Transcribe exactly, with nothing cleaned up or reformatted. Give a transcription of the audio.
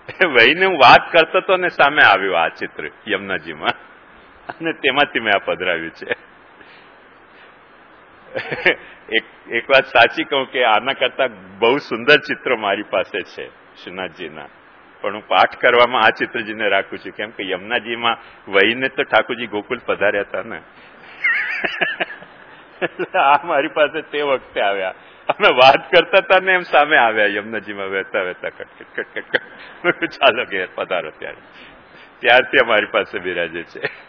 વહીને હું વાત કરતો હતો ને સામે આવ્યું આ ચિત્ર યમુનાજીમાં, અને તેમાંથી મેં આ પધરાવ્યું છે. એક એક વાત સાચી કહું કે આના કરતા બહુ સુંદર ચિત્રો મારી પાસે છે શ્રીનાથજીના, પણ હું પાઠ કરવામાં આ ચિત્રજીને રાખું છું, કેમ કે યમુનાજીમાં વહીને તો ઠાકોરજી ગોકુલ પધાર્યા હતા ને. આ મારી પાસે તે વખતે આવ્યા, અમે વાત કરતા હતા ને એમ સામે આવ્યા યમુનાજીમાં વહેતા વહેતા કટકટ કટકટ. ચાલો ઘેર પધારો. ત્યારે ત્યારથી અમારી પાસે બિરાજે છે.